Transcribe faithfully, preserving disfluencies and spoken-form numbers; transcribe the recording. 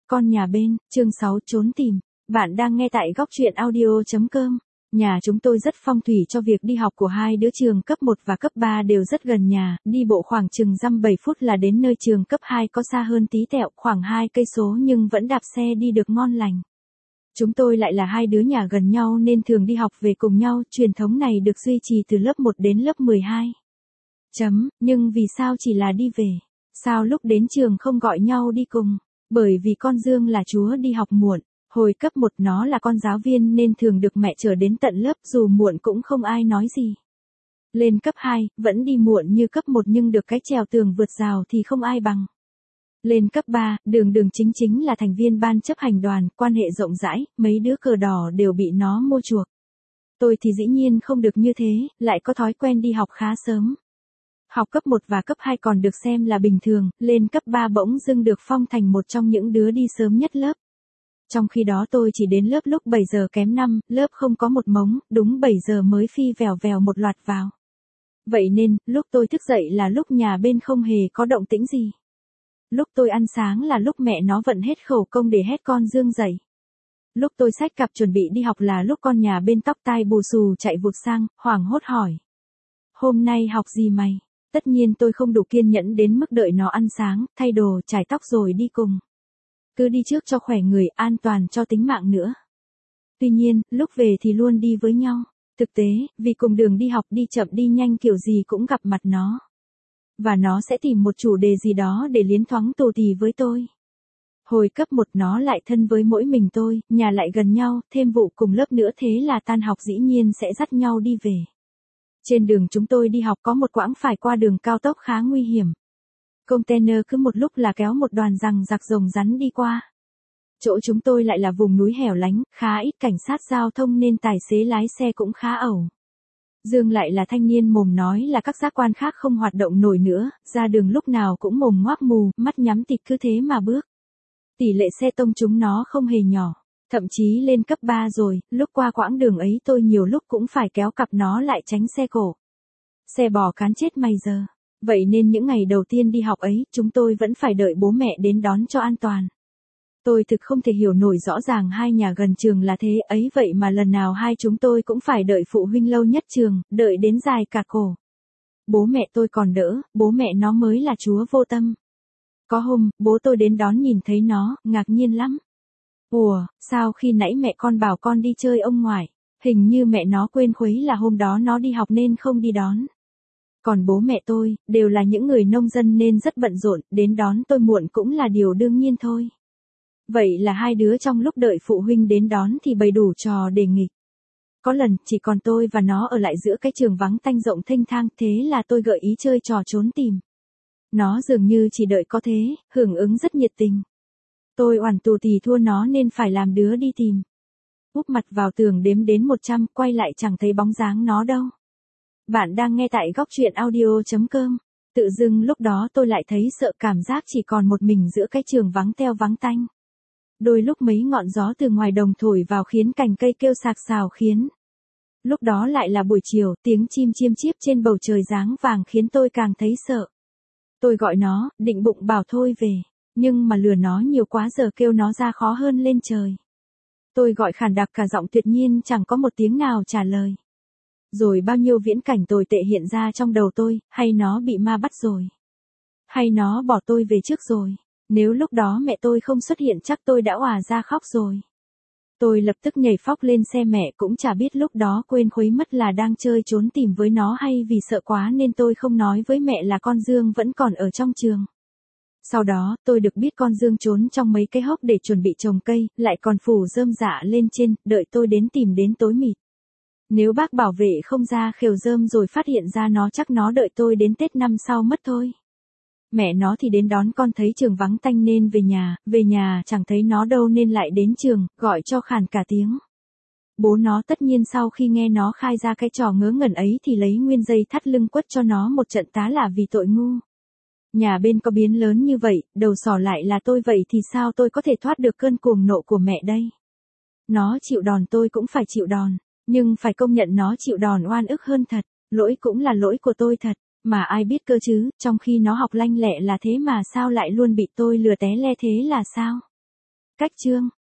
Con nhà bên, chương sáu trốn tìm. Bạn đang nghe tại góc truyện audio chấm com. Nhà chúng tôi rất phong thủy cho việc đi học của hai đứa trường cấp một và cấp ba đều rất gần nhà, đi bộ khoảng chừng dăm bảy phút là đến nơi trường cấp hai có xa hơn tí tẹo khoảng hai cây số nhưng vẫn đạp xe đi được ngon lành. Chúng tôi lại là hai đứa nhà gần nhau nên thường đi học về cùng nhau, truyền thống này được duy trì từ lớp một đến lớp mười hai. Chấm, nhưng vì sao chỉ là đi về? Sao lúc đến trường không gọi nhau đi cùng? Bởi vì con Dương là chúa đi học muộn, hồi cấp một nó là con giáo viên nên thường được mẹ chở đến tận lớp dù muộn cũng không ai nói gì. Lên cấp hai, vẫn đi muộn như cấp một nhưng được cái trèo tường vượt rào thì không ai bằng. Lên cấp ba, đường đường chính chính là thành viên ban chấp hành đoàn, quan hệ rộng rãi, mấy đứa cờ đỏ đều bị nó mua chuộc. Tôi thì dĩ nhiên không được như thế, lại có thói quen đi học khá sớm. Học cấp một và cấp hai còn được xem là bình thường, lên cấp ba bỗng dưng được phong thành một trong những đứa đi sớm nhất lớp. Trong khi đó tôi chỉ đến lớp lúc bảy giờ kém năm, lớp không có một mống, đúng bảy giờ mới phi vèo vèo một loạt vào. Vậy nên, lúc tôi thức dậy là lúc nhà bên không hề có động tĩnh gì. Lúc tôi ăn sáng là lúc mẹ nó vận hết khẩu công để hét con Dương dậy. Lúc tôi xách cặp chuẩn bị đi học là lúc con nhà bên tóc tai bù xù chạy vụt sang, hoảng hốt hỏi. Hôm nay học gì mày? Tất nhiên tôi không đủ kiên nhẫn đến mức đợi nó ăn sáng, thay đồ, chải tóc rồi đi cùng. Cứ đi trước cho khỏe người, an toàn cho tính mạng nữa. Tuy nhiên, lúc về thì luôn đi với nhau. Thực tế, vì cùng đường đi học đi chậm đi nhanh kiểu gì cũng gặp mặt nó. Và nó sẽ tìm một chủ đề gì đó để liến thoáng tù tì với tôi. Hồi cấp một nó lại thân với mỗi mình tôi, nhà lại gần nhau, thêm vụ cùng lớp nữa thế là tan học dĩ nhiên sẽ dắt nhau đi về. Trên đường chúng tôi đi học có một quãng phải qua đường cao tốc khá nguy hiểm. Container cứ một lúc là kéo một đoàn rằng giặc rồng rắn đi qua. Chỗ chúng tôi lại là vùng núi hẻo lánh, khá ít cảnh sát giao thông nên tài xế lái xe cũng khá ẩu. Dương lại là thanh niên mồm nói là các giác quan khác không hoạt động nổi nữa, ra đường lúc nào cũng mồm ngoác mù, mắt nhắm tịt cứ thế mà bước. Tỷ lệ xe tông chúng nó không hề nhỏ. Thậm chí lên cấp ba rồi, lúc qua quãng đường ấy tôi nhiều lúc cũng phải kéo cặp nó lại tránh xe cổ. Xe bò cán chết mày giờ. Vậy nên những ngày đầu tiên đi học ấy, chúng tôi vẫn phải đợi bố mẹ đến đón cho an toàn. Tôi thực không thể hiểu nổi rõ ràng hai nhà gần trường là thế ấy vậy mà lần nào hai chúng tôi cũng phải đợi phụ huynh lâu nhất trường, đợi đến dài cả cổ. Bố mẹ tôi còn đỡ, bố mẹ nó mới là chúa vô tâm. Có hôm, bố tôi đến đón nhìn thấy nó, ngạc nhiên lắm. Ủa, sao khi nãy mẹ con bảo con đi chơi ông ngoại, hình như mẹ nó quên khuấy là hôm đó nó đi học nên không đi đón. Còn bố mẹ tôi, đều là những người nông dân nên rất bận rộn, đến đón tôi muộn cũng là điều đương nhiên thôi. Vậy là hai đứa trong lúc đợi phụ huynh đến đón thì bày đủ trò để nghịch. Có lần, chỉ còn tôi và nó ở lại giữa cái trường vắng tanh rộng thênh thang, thế là tôi gợi ý chơi trò trốn tìm. Nó dường như chỉ đợi có thế, hưởng ứng rất nhiệt tình. Tôi oằn tù tì thua nó nên phải làm đứa đi tìm. Úp mặt vào tường đếm đến một trăm, quay lại chẳng thấy bóng dáng nó đâu. Bạn đang nghe tại góc truyện audio chấm com. Tự dưng lúc đó tôi lại thấy sợ cảm giác chỉ còn một mình giữa cái trường vắng teo vắng tanh. Đôi lúc mấy ngọn gió từ ngoài đồng thổi vào khiến cành cây kêu sạc sào khiến. Lúc đó lại là buổi chiều, tiếng chim chiêm chiếp trên bầu trời dáng vàng khiến tôi càng thấy sợ. Tôi gọi nó, định bụng bảo thôi về. Nhưng mà lừa nó nhiều quá giờ kêu nó ra khó hơn lên trời. Tôi gọi khàn đặc cả giọng tuyệt nhiên chẳng có một tiếng nào trả lời. Rồi bao nhiêu viễn cảnh tồi tệ hiện ra trong đầu tôi, hay nó bị ma bắt rồi. Hay nó bỏ tôi về trước rồi. Nếu lúc đó mẹ tôi không xuất hiện chắc tôi đã òa ra khóc rồi. Tôi lập tức nhảy phóc lên xe mẹ cũng chả biết lúc đó quên khuấy mất là đang chơi trốn tìm với nó hay vì sợ quá nên tôi không nói với mẹ là con Dương vẫn còn ở trong trường. Sau đó, tôi được biết con Dương trốn trong mấy cái hốc để chuẩn bị trồng cây, lại còn phủ rơm rạ lên trên, đợi tôi đến tìm đến tối mịt. Nếu bác bảo vệ không ra khều rơm rồi phát hiện ra nó chắc nó đợi tôi đến Tết năm sau mất thôi. Mẹ nó thì đến đón con thấy trường vắng tanh nên về nhà, về nhà chẳng thấy nó đâu nên lại đến trường, gọi cho khàn cả tiếng. Bố nó tất nhiên sau khi nghe nó khai ra cái trò ngớ ngẩn ấy thì lấy nguyên dây thắt lưng quất cho nó một trận tá là vì tội ngu. Nhà bên có biến lớn như vậy, đầu sỏ lại là tôi vậy thì sao tôi có thể thoát được cơn cuồng nộ của mẹ đây? Nó chịu đòn tôi cũng phải chịu đòn, nhưng phải công nhận nó chịu đòn oan ức hơn thật, lỗi cũng là lỗi của tôi thật. Mà ai biết cơ chứ, trong khi nó học lanh lẹ là thế mà sao lại luôn bị tôi lừa té le thế là sao? Cách chương